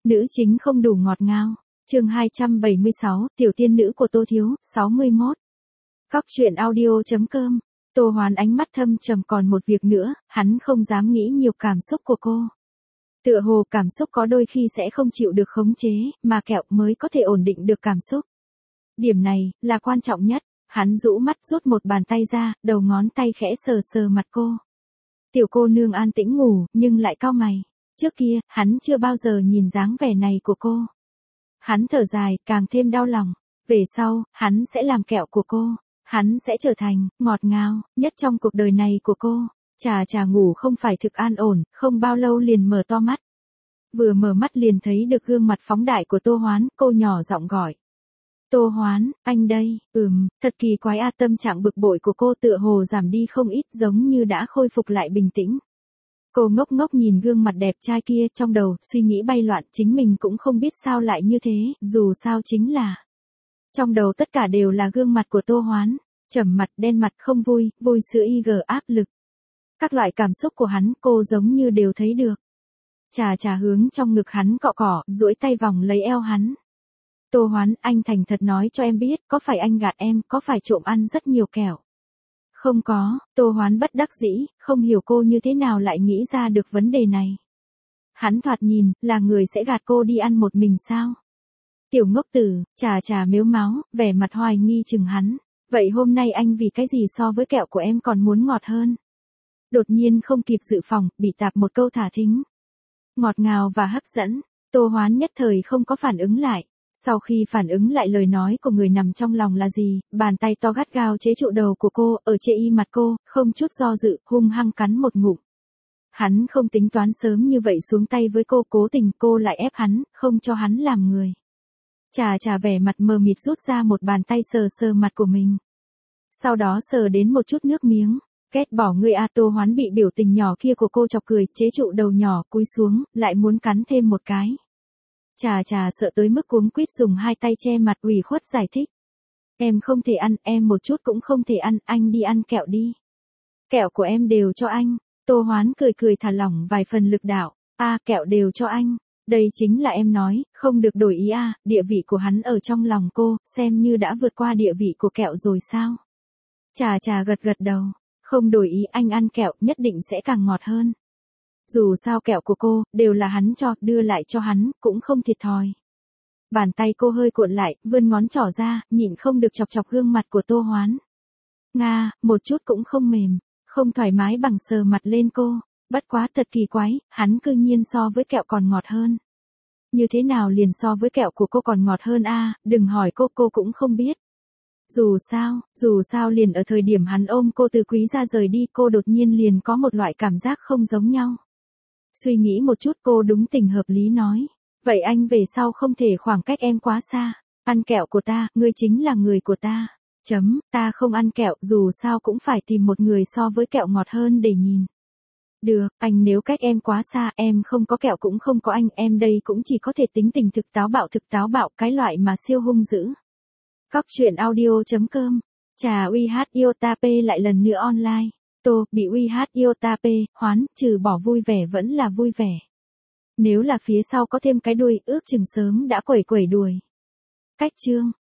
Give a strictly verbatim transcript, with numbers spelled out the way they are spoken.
Nữ chính không đủ ngọt ngào. Chương hai trăm bảy mươi sáu, tiểu tiên nữ của Tô Thiếu, sáu mươi mốt. Góc truyện audio.com. Tô Hoán ánh mắt thâm trầm, còn một việc nữa, hắn không dám nghĩ nhiều cảm xúc của cô. Tựa hồ cảm xúc có đôi khi sẽ không chịu được khống chế, mà kẹo mới có thể ổn định được cảm xúc. Điểm này, là quan trọng nhất. Hắn rũ mắt rút một bàn tay ra, đầu ngón tay khẽ sờ sờ mặt cô. Tiểu cô nương an tĩnh ngủ, nhưng lại cau mày. Trước kia, hắn chưa bao giờ nhìn dáng vẻ này của cô. Hắn thở dài, càng thêm đau lòng. Về sau, hắn sẽ làm kẹo của cô. Hắn sẽ trở thành, ngọt ngào, nhất trong cuộc đời này của cô. Trà trà ngủ không phải thực an ổn, không bao lâu liền mở to mắt. Vừa mở mắt liền thấy được gương mặt phóng đại của Tô Hoán, cô nhỏ giọng gọi. Tô Hoán, anh đây, ừm, thật kỳ quái a, tâm trạng bực bội của cô tựa hồ giảm đi không ít, giống như đã khôi phục lại bình tĩnh. Cô ngốc ngốc nhìn gương mặt đẹp trai kia, trong đầu, suy nghĩ bay loạn, chính mình cũng không biết sao lại như thế, dù sao chính là. Trong đầu tất cả đều là gương mặt của Tô Hoán, trầm mặt, đen mặt, không vui, vui sữa y gờ, áp lực. Các loại cảm xúc của hắn, cô giống như đều thấy được. Trà trà hướng trong ngực hắn cọ cỏ, duỗi tay vòng lấy eo hắn. Tô Hoán, anh thành thật nói cho em biết, có phải anh gạt em, có phải trộm ăn rất nhiều kẹo? Không có, Tô Hoán bất đắc dĩ, không hiểu cô như thế nào lại nghĩ ra được vấn đề này. Hắn thoạt nhìn, là người sẽ gạt cô đi ăn một mình sao? Tiểu ngốc tử, trà trà mếu máo, vẻ mặt hoài nghi chừng hắn. Vậy hôm nay anh vì cái gì so với kẹo của em còn muốn ngọt hơn? Đột nhiên không kịp dự phòng, bị tạp một câu thả thính. Ngọt ngào và hấp dẫn, Tô Hoán nhất thời không có phản ứng lại. Sau khi phản ứng lại lời nói của người nằm trong lòng là gì, bàn tay to gắt gao chế trụ đầu của cô, ở chê y mặt cô, không chút do dự, hung hăng cắn một ngụm. Hắn không tính toán sớm như vậy xuống tay với cô, cố tình cô lại ép hắn, không cho hắn làm người. Trà trà vẻ mặt mờ mịt rút ra một bàn tay sờ sờ mặt của mình. Sau đó sờ đến một chút nước miếng. Ghét bỏ người a. Tô Hoán bị biểu tình nhỏ kia của cô chọc cười, chế trụ đầu nhỏ, cúi xuống, lại muốn cắn thêm một cái. Trà trà sợ tới mức cuống quýt dùng hai tay che mặt, ủy khuất giải thích. Em không thể ăn, em một chút cũng không thể ăn, anh đi ăn kẹo đi. Kẹo của em đều cho anh. Tô Hoán cười cười thả lỏng vài phần lực đạo. A, kẹo đều cho anh. Đây chính là em nói, không được đổi ý a. Địa vị của hắn ở trong lòng cô, xem như đã vượt qua địa vị của kẹo rồi sao? Trà trà gật gật đầu. Không đổi ý, anh ăn kẹo nhất định sẽ càng ngọt hơn. Dù sao kẹo của cô, đều là hắn cho, đưa lại cho hắn, cũng không thiệt thòi. Bàn tay cô hơi cuộn lại, vươn ngón trỏ ra, nhịn không được chọc chọc gương mặt của Tô Hoán. Nga, một chút cũng không mềm, không thoải mái bằng sờ mặt lên cô. Bất quá thật kỳ quái, hắn cư nhiên so với kẹo còn ngọt hơn. Như thế nào liền so với kẹo của cô còn ngọt hơn a? Đừng hỏi cô, cô cũng không biết. Dù sao, dù sao liền ở thời điểm hắn ôm cô từ quý gia rời đi, cô đột nhiên liền có một loại cảm giác không giống nhau. Suy nghĩ một chút, cô đúng tình hợp lý nói. Vậy anh về sau không thể khoảng cách em quá xa. Ăn kẹo của ta, ngươi chính là người của ta. Chấm, ta không ăn kẹo, dù sao cũng phải tìm một người so với kẹo ngọt hơn để nhìn. Được, anh nếu cách em quá xa, em không có kẹo cũng không có anh, em đây cũng chỉ có thể tính tình thực táo bạo thực táo bạo, cái loại mà siêu hung dữ. Góc truyện audio.com. Trà uy hát Iotap lại lần nữa online. Tô, bị uy hát Iotap, Hoán, trừ bỏ vui vẻ vẫn là vui vẻ. Nếu là phía sau có thêm cái đuôi, ước chừng sớm đã quẩy quẩy đuổi. Cách chương.